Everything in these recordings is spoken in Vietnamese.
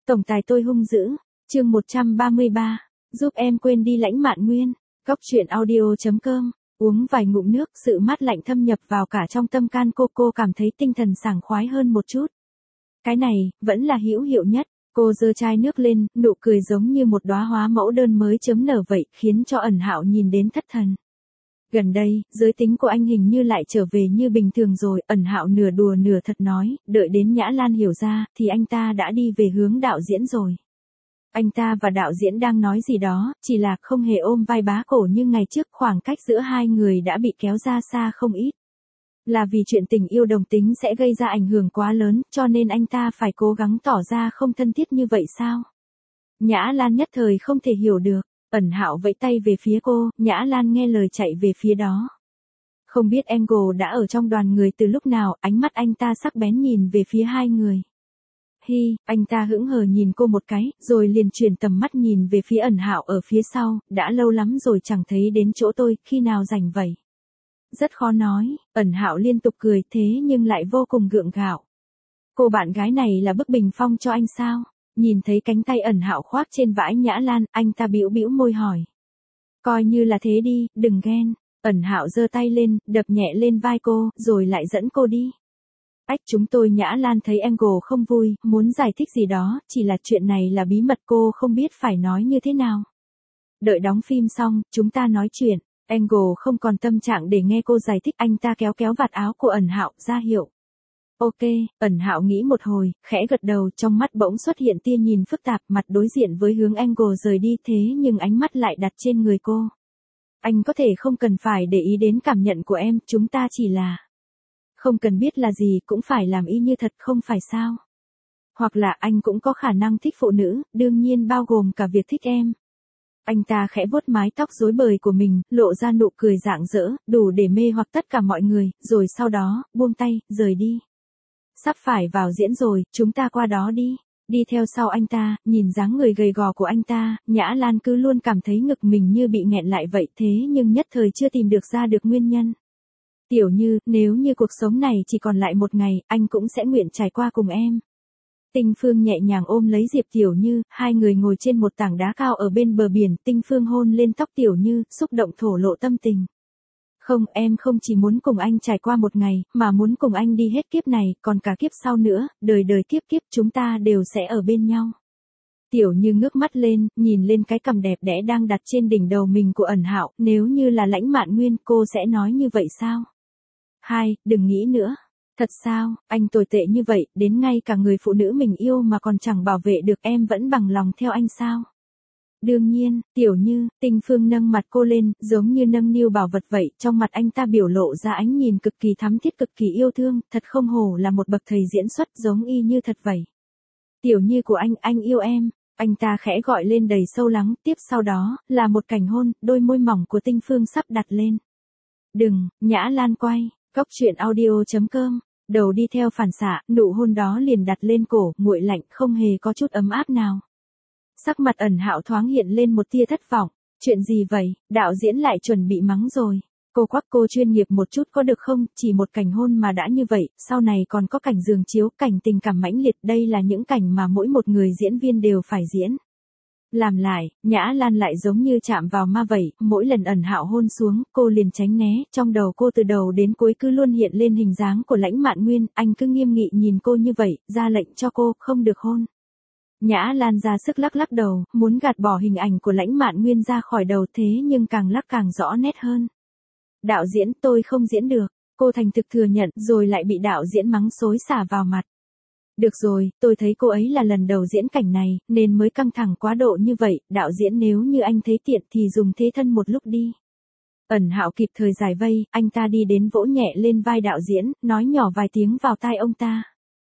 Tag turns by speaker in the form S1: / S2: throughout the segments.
S1: Tổng tài tôi hung dữ. Chương 133. Giúp em quên đi Lãnh Mạn Nguyên. Góc truyện audio.com. Uống vài ngụm nước, sự mát lạnh thâm nhập vào cả trong tâm can cô cảm thấy tinh thần sảng khoái hơn một chút. Cái này, vẫn là hữu hiệu nhất. Cô giơ chai nước lên, nụ cười giống như một đóa hoa mẫu đơn mới chớm nở vậy, khiến cho Ẩn Hạo nhìn đến thất thần. Gần đây, giới tính của anh hình như lại trở về như bình thường rồi, Ẩn Hạo nửa đùa nửa thật nói, đợi đến Nhã Lan hiểu ra, thì anh ta đã đi về hướng đạo diễn rồi. Anh ta và đạo diễn đang nói gì đó, chỉ là không hề ôm vai bá cổ như ngày trước, khoảng cách giữa hai người đã bị kéo ra xa không ít. Là vì chuyện tình yêu đồng tính sẽ gây ra ảnh hưởng quá lớn, cho nên anh ta phải cố gắng tỏ ra không thân thiết như vậy sao? Nhã Lan nhất thời không thể hiểu được. Ẩn Hạo vẫy tay về phía cô, Nhã Lan nghe lời chạy về phía đó. Không biết Angle đã ở trong đoàn người từ lúc nào, ánh mắt anh ta sắc bén nhìn về phía hai người. Hi, anh ta hững hờ nhìn cô một cái, rồi liền chuyển tầm mắt nhìn về phía Ẩn Hạo ở phía sau, đã lâu lắm rồi chẳng thấy đến chỗ tôi, khi nào rảnh vậy? Rất khó nói, Ẩn Hạo liên tục cười thế nhưng lại vô cùng gượng gạo. Cô bạn gái này là bức bình phong cho anh sao? Nhìn thấy cánh tay Ẩn Hạo khoác trên vãi Nhã Lan, anh ta bĩu bĩu môi hỏi. Coi như là thế đi, đừng ghen. Ẩn Hạo giơ tay lên, đập nhẹ lên vai cô, rồi lại dẫn cô đi. Chúng tôi Nhã Lan thấy Angle không vui, muốn giải thích gì đó, chỉ là chuyện này là bí mật, cô không biết phải nói như thế nào. Đợi đóng phim xong, chúng ta nói chuyện. Angle không còn tâm trạng để nghe cô giải thích, anh ta kéo kéo vạt áo của Ẩn Hạo, ra hiệu. Ok, Ẩn Hạo nghĩ một hồi, khẽ gật đầu, trong mắt bỗng xuất hiện tia nhìn phức tạp, mặt đối diện với hướng Angle rời đi, thế nhưng ánh mắt lại đặt trên người cô. Anh có thể không cần phải để ý đến cảm nhận của em, chúng ta chỉ là... Không cần biết là gì cũng phải làm y như thật, không phải sao? Hoặc là anh cũng có khả năng thích phụ nữ, đương nhiên bao gồm cả việc thích em. Anh ta khẽ vuốt mái tóc rối bời của mình, lộ ra nụ cười rạng rỡ, đủ để mê hoặc tất cả mọi người, rồi sau đó, buông tay, rời đi. Sắp phải vào diễn rồi, chúng ta qua đó đi. Đi theo sau anh ta, nhìn dáng người gầy gò của anh ta, Nhã Lan cứ luôn cảm thấy ngực mình như bị nghẹn lại vậy, thế nhưng nhất thời chưa tìm được ra được nguyên nhân. Tiểu Như, nếu như cuộc sống này chỉ còn lại một ngày, anh cũng sẽ nguyện trải qua cùng em. Tinh Phương nhẹ nhàng ôm lấy Diệp Tiểu Như, hai người ngồi trên một tảng đá cao ở bên bờ biển, Tinh Phương hôn lên tóc Tiểu Như, xúc động thổ lộ tâm tình. Không, em không chỉ muốn cùng anh trải qua một ngày, mà muốn cùng anh đi hết kiếp này, còn cả kiếp sau nữa, đời đời kiếp kiếp chúng ta đều sẽ ở bên nhau. Tiểu Như ngước mắt lên, nhìn lên cái cằm đẹp đẽ đang đặt trên đỉnh đầu mình của Ẩn Hạo, nếu như là Lãnh Mạn Nguyên, cô sẽ nói như vậy sao? Hai, đừng nghĩ nữa. Thật sao, anh tồi tệ như vậy, đến ngay cả người phụ nữ mình yêu mà còn chẳng bảo vệ được, em vẫn bằng lòng theo anh sao? Đương nhiên, Tiểu Như, Tinh Phương nâng mặt cô lên, giống như nâng niu bảo vật vậy, trong mặt anh ta biểu lộ ra ánh nhìn cực kỳ thắm thiết, cực kỳ yêu thương, thật không hổ là một bậc thầy diễn xuất, giống y như thật vậy. Tiểu Như của anh yêu em. Anh ta khẽ gọi lên đầy sâu lắng, tiếp sau đó, là một cảnh hôn, đôi môi mỏng của Tinh Phương sắp đặt lên. Đừng, Nhã Lan quay. Góc truyện audio.com. Đầu đi theo phản xạ, nụ hôn đó liền đặt lên cổ, nguội lạnh, không hề có chút ấm áp nào. Sắc mặt Ẩn Hạo thoáng hiện lên một tia thất vọng. Chuyện gì vậy, đạo diễn lại chuẩn bị mắng rồi. Cô quắc cô chuyên nghiệp một chút có được không, chỉ một cảnh hôn mà đã như vậy, sau này còn có cảnh giường chiếu, cảnh tình cảm mãnh liệt, đây là những cảnh mà mỗi một người diễn viên đều phải diễn. Làm lại, Nhã Lan lại giống như chạm vào ma vậy, mỗi lần Ẩn Hạo hôn xuống, cô liền tránh né, trong đầu cô từ đầu đến cuối cứ luôn hiện lên hình dáng của Lãnh Mạn Nguyên, anh cứ nghiêm nghị nhìn cô như vậy, ra lệnh cho cô, không được hôn. Nhã Lan ra sức lắc lắc đầu, muốn gạt bỏ hình ảnh của Lãnh Mạn Nguyên ra khỏi đầu, thế nhưng càng lắc càng rõ nét hơn. Đạo diễn, tôi không diễn được, cô thành thực thừa nhận, rồi lại bị đạo diễn mắng xối xả vào mặt. Được rồi, tôi thấy cô ấy là lần đầu diễn cảnh này, nên mới căng thẳng quá độ như vậy, đạo diễn nếu như anh thấy tiện thì dùng thế thân một lúc đi. Ẩn Hạo kịp thời giải vây, anh ta đi đến vỗ nhẹ lên vai đạo diễn, nói nhỏ vài tiếng vào tai ông ta.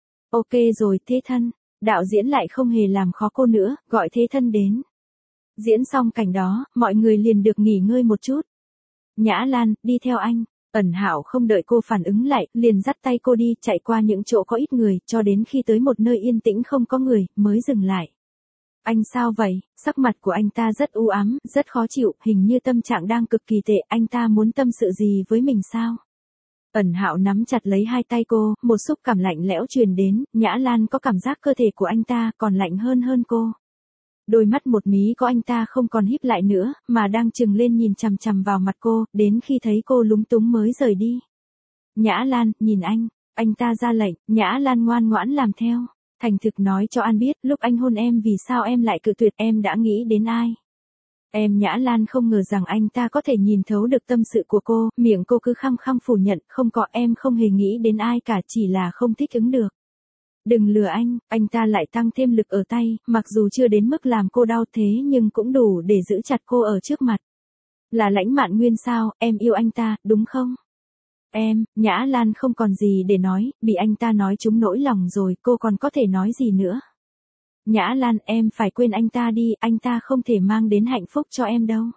S1: Ok rồi, thế thân. Đạo diễn lại không hề làm khó cô nữa, gọi thế thân đến. Diễn xong cảnh đó, mọi người liền được nghỉ ngơi một chút. Nhã Lan, đi theo anh. Ẩn Hạo không đợi cô phản ứng lại, liền dắt tay cô đi, chạy qua những chỗ có ít người, cho đến khi tới một nơi yên tĩnh không có người, mới dừng lại. Anh sao vậy? Sắc mặt của anh ta rất u ám, rất khó chịu, hình như tâm trạng đang cực kỳ tệ, anh ta muốn tâm sự gì với mình sao? Ẩn Hạo nắm chặt lấy hai tay cô, một xúc cảm lạnh lẽo truyền đến, Nhã Lan có cảm giác cơ thể của anh ta còn lạnh hơn cô. Đôi mắt một mí có anh ta không còn híp lại nữa, mà đang trừng lên nhìn chằm chằm vào mặt cô, đến khi thấy cô lúng túng mới rời đi. Nhã Lan, nhìn anh ta ra lệnh, Nhã Lan ngoan ngoãn làm theo. Thành thực nói cho anh biết, lúc anh hôn em vì sao em lại cự tuyệt, em đã nghĩ đến ai? Em Nhã Lan không ngờ rằng anh ta có thể nhìn thấu được tâm sự của cô, miệng cô cứ khăng khăng phủ nhận, không có, em không hề nghĩ đến ai cả, chỉ là không thích ứng được. Đừng lừa anh ta lại tăng thêm lực ở tay, mặc dù chưa đến mức làm cô đau thế nhưng cũng đủ để giữ chặt cô ở trước mặt. Là Lãnh Mạn Nguyên sao, em yêu anh ta, đúng không? Nhã Lan không còn gì để nói, bị anh ta nói trúng nỗi lòng rồi, cô còn có thể nói gì nữa. Nhã Lan, em phải quên anh ta đi, anh ta không thể mang đến hạnh phúc cho em đâu.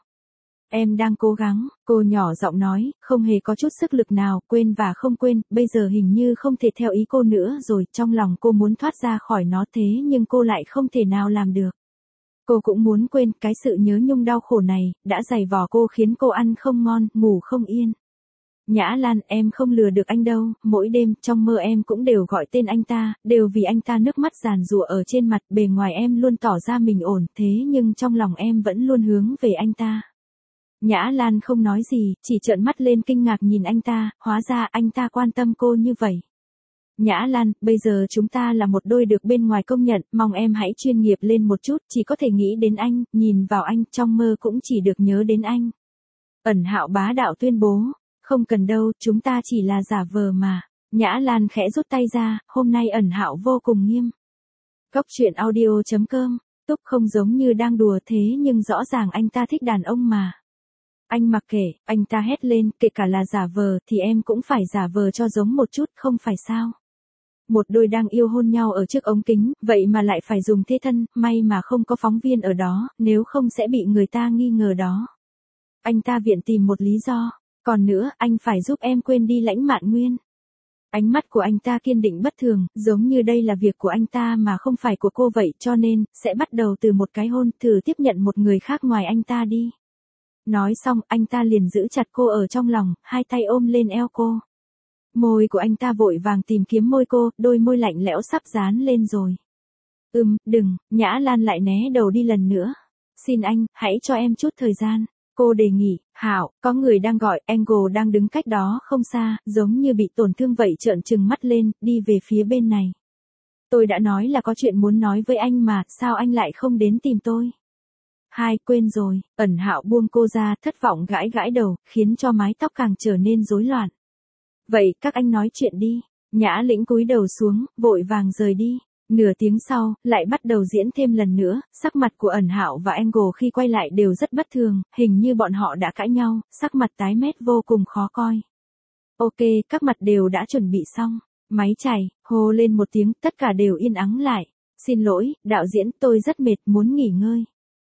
S1: Em đang cố gắng, cô nhỏ giọng nói, không hề có chút sức lực nào, quên và không quên, bây giờ hình như không thể theo ý cô nữa rồi, trong lòng cô muốn thoát ra khỏi nó thế nhưng cô lại không thể nào làm được. Cô cũng muốn quên, cái sự nhớ nhung đau khổ này, đã dày vò cô khiến cô ăn không ngon, ngủ không yên. Nhã Lan, em không lừa được anh đâu, mỗi đêm, trong mơ em cũng đều gọi tên anh ta, đều vì anh ta nước mắt giàn giụa ở trên mặt, bề ngoài em luôn tỏ ra mình ổn, thế nhưng trong lòng em vẫn luôn hướng về anh ta. Nhã Lan không nói gì, chỉ trợn mắt lên kinh ngạc nhìn anh ta, hóa ra anh ta quan tâm cô như vậy. Nhã Lan, bây giờ chúng ta là một đôi được bên ngoài công nhận, mong em hãy chuyên nghiệp lên một chút, chỉ có thể nghĩ đến anh, nhìn vào anh, trong mơ cũng chỉ được nhớ đến anh. Ẩn Hạo bá đạo tuyên bố. Không cần đâu, chúng ta chỉ là giả vờ mà. Nhã Lan khẽ rút tay ra, hôm nay Ẩn Hạo vô cùng nghiêm. Cốc truyện audio.com, Túc không giống như đang đùa thế nhưng rõ ràng anh ta thích đàn ông mà. Anh mặc kệ, anh ta hét lên, kể cả là giả vờ thì em cũng phải giả vờ cho giống một chút, không phải sao? Một đôi đang yêu hôn nhau ở trước ống kính, vậy mà lại phải dùng thế thân, may mà không có phóng viên ở đó, nếu không sẽ bị người ta nghi ngờ đó. Anh ta viện tìm một lý do. Còn nữa, anh phải giúp em quên đi Lãnh Mạn Nguyên. Ánh mắt của anh ta kiên định bất thường, giống như đây là việc của anh ta mà không phải của cô vậy, cho nên, sẽ bắt đầu từ một cái hôn, thử tiếp nhận một người khác ngoài anh ta đi. Nói xong, anh ta liền giữ chặt cô ở trong lòng, hai tay ôm lên eo cô. Môi của anh ta vội vàng tìm kiếm môi cô, đôi môi lạnh lẽo sắp dán lên rồi. Đừng, Nhã Lan lại né đầu đi lần nữa. Xin anh, hãy cho em chút thời gian. Cô đề nghị, Hạo, có người đang gọi, Angle đang đứng cách đó không xa, giống như bị tổn thương vậy trợn trừng mắt lên, đi về phía bên này. Tôi đã nói là có chuyện muốn nói với anh mà, sao anh lại không đến tìm tôi? Quên rồi, Ẩn Hạo buông cô ra, thất vọng gãi gãi đầu, khiến cho mái tóc càng trở nên rối loạn. Vậy, các anh nói chuyện đi. Nhã Lĩnh cúi đầu xuống, vội vàng rời đi. Nửa tiếng sau, lại bắt đầu diễn thêm lần nữa, sắc mặt của Ẩn Hạo và Angle khi quay lại đều rất bất thường, hình như bọn họ đã cãi nhau, sắc mặt tái mét vô cùng khó coi. Ok, các mặt đều đã chuẩn bị xong. Máy chảy, hô lên một tiếng, tất cả đều yên ắng lại. Xin lỗi, đạo diễn, tôi rất mệt, muốn nghỉ ngơi.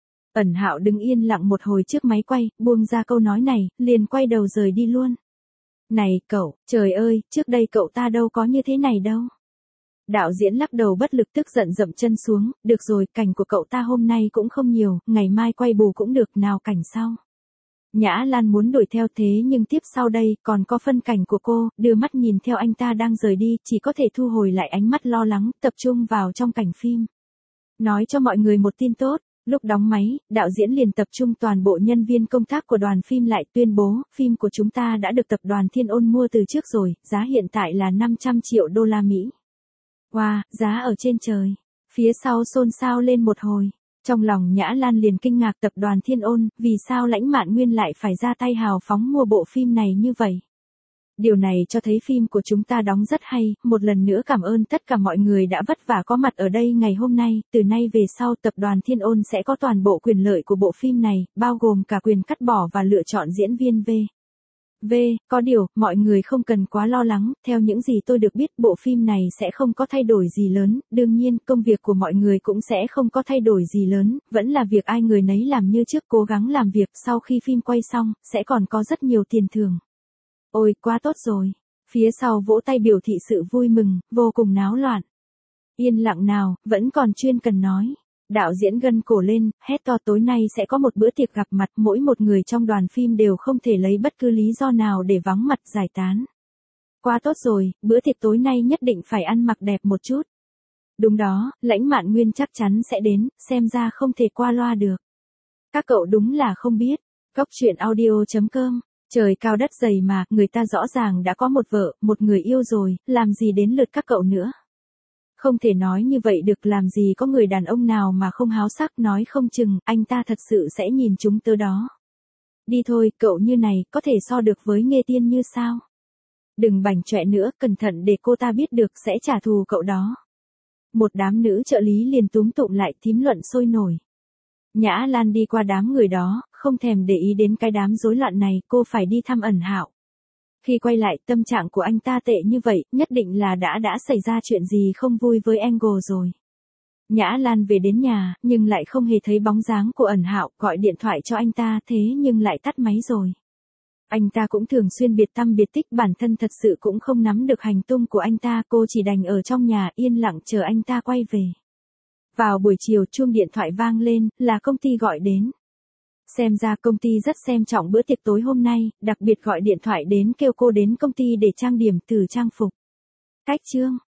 S1: Ẩn Hạo đứng yên lặng một hồi trước máy quay, buông ra câu nói này, liền quay đầu rời đi luôn. Này cậu, trời ơi, trước đây cậu ta đâu có như thế này đâu. Đạo diễn lắc đầu bất lực tức giận dậm chân xuống, được rồi, cảnh của cậu ta hôm nay cũng không nhiều, ngày mai quay bù cũng được, nào cảnh sau. Nhã Lan muốn đuổi theo thế nhưng tiếp sau đây, còn có phân cảnh của cô, đưa mắt nhìn theo anh ta đang rời đi, chỉ có thể thu hồi lại ánh mắt lo lắng, tập trung vào trong cảnh phim. Nói cho mọi người một tin tốt, lúc đóng máy, đạo diễn liền tập trung toàn bộ nhân viên công tác của đoàn phim lại tuyên bố, phim của chúng ta đã được tập đoàn Thiên Ôn mua từ trước rồi, giá hiện tại là 500 triệu đô la Mỹ. Wow, giá ở trên trời. Phía sau xôn xao lên một hồi. Trong lòng Nhã Lan liền kinh ngạc tập đoàn Thiên Ôn, vì sao Lãnh Mạn Nguyên lại phải ra tay hào phóng mua bộ phim này như vậy. Điều này cho thấy phim của chúng ta đóng rất hay, một lần nữa cảm ơn tất cả mọi người đã vất vả có mặt ở đây ngày hôm nay, từ nay về sau tập đoàn Thiên Ôn sẽ có toàn bộ quyền lợi của bộ phim này, bao gồm cả quyền cắt bỏ và lựa chọn diễn viên có điều, mọi người không cần quá lo lắng, theo những gì tôi được biết bộ phim này sẽ không có thay đổi gì lớn, đương nhiên, công việc của mọi người cũng sẽ không có thay đổi gì lớn, vẫn là việc ai người nấy làm như trước cố gắng làm việc, sau khi phim quay xong, sẽ còn có rất nhiều tiền thưởng. Ôi, quá tốt rồi. Phía sau vỗ tay biểu thị sự vui mừng, vô cùng náo loạn. Yên lặng nào, vẫn còn chuyên cần nói. Đạo diễn gân cổ lên, hét to tối nay sẽ có một bữa tiệc gặp mặt, mỗi một người trong đoàn phim đều không thể lấy bất cứ lý do nào để vắng mặt giải tán. Quá tốt rồi, bữa tiệc tối nay nhất định phải ăn mặc đẹp một chút. Đúng đó, Lãnh Mạn Nguyên chắc chắn sẽ đến, xem ra không thể qua loa được. Các cậu đúng là không biết. Cốc truyện audio.com. Trời cao đất dày mà, người ta rõ ràng đã có một vợ, một người yêu rồi, làm gì đến lượt các cậu nữa. Không thể nói như vậy được, làm gì có người đàn ông nào mà không háo sắc, nói không chừng, anh ta thật sự sẽ nhìn chúng tớ đó. Đi thôi, cậu như này, có thể so được với Nghê Tiên Như sao? Đừng bảnh chọe nữa, cẩn thận để cô ta biết được sẽ trả thù cậu đó. Một đám nữ trợ lý liền túm tụm lại, thím luận sôi nổi. Nhã Lan đi qua đám người đó, không thèm để ý đến cái đám rối loạn này, cô phải đi thăm Ẩn Hạo. Khi quay lại, tâm trạng của anh ta tệ như vậy, nhất định là đã xảy ra chuyện gì không vui với Angle rồi. Nhã Lan về đến nhà, nhưng lại không hề thấy bóng dáng của Ẩn Hạo, gọi điện thoại cho anh ta, thế nhưng lại tắt máy rồi. Anh ta cũng thường xuyên biệt tăm biệt tích, bản thân thật sự cũng không nắm được hành tung của anh ta, cô chỉ đành ở trong nhà yên lặng chờ anh ta quay về. Vào buổi chiều, chuông điện thoại vang lên, là công ty gọi đến. Xem ra công ty rất xem trọng bữa tiệc tối hôm nay, đặc biệt gọi điện thoại đến kêu cô đến công ty để trang điểm, thử trang phục. Cách chương.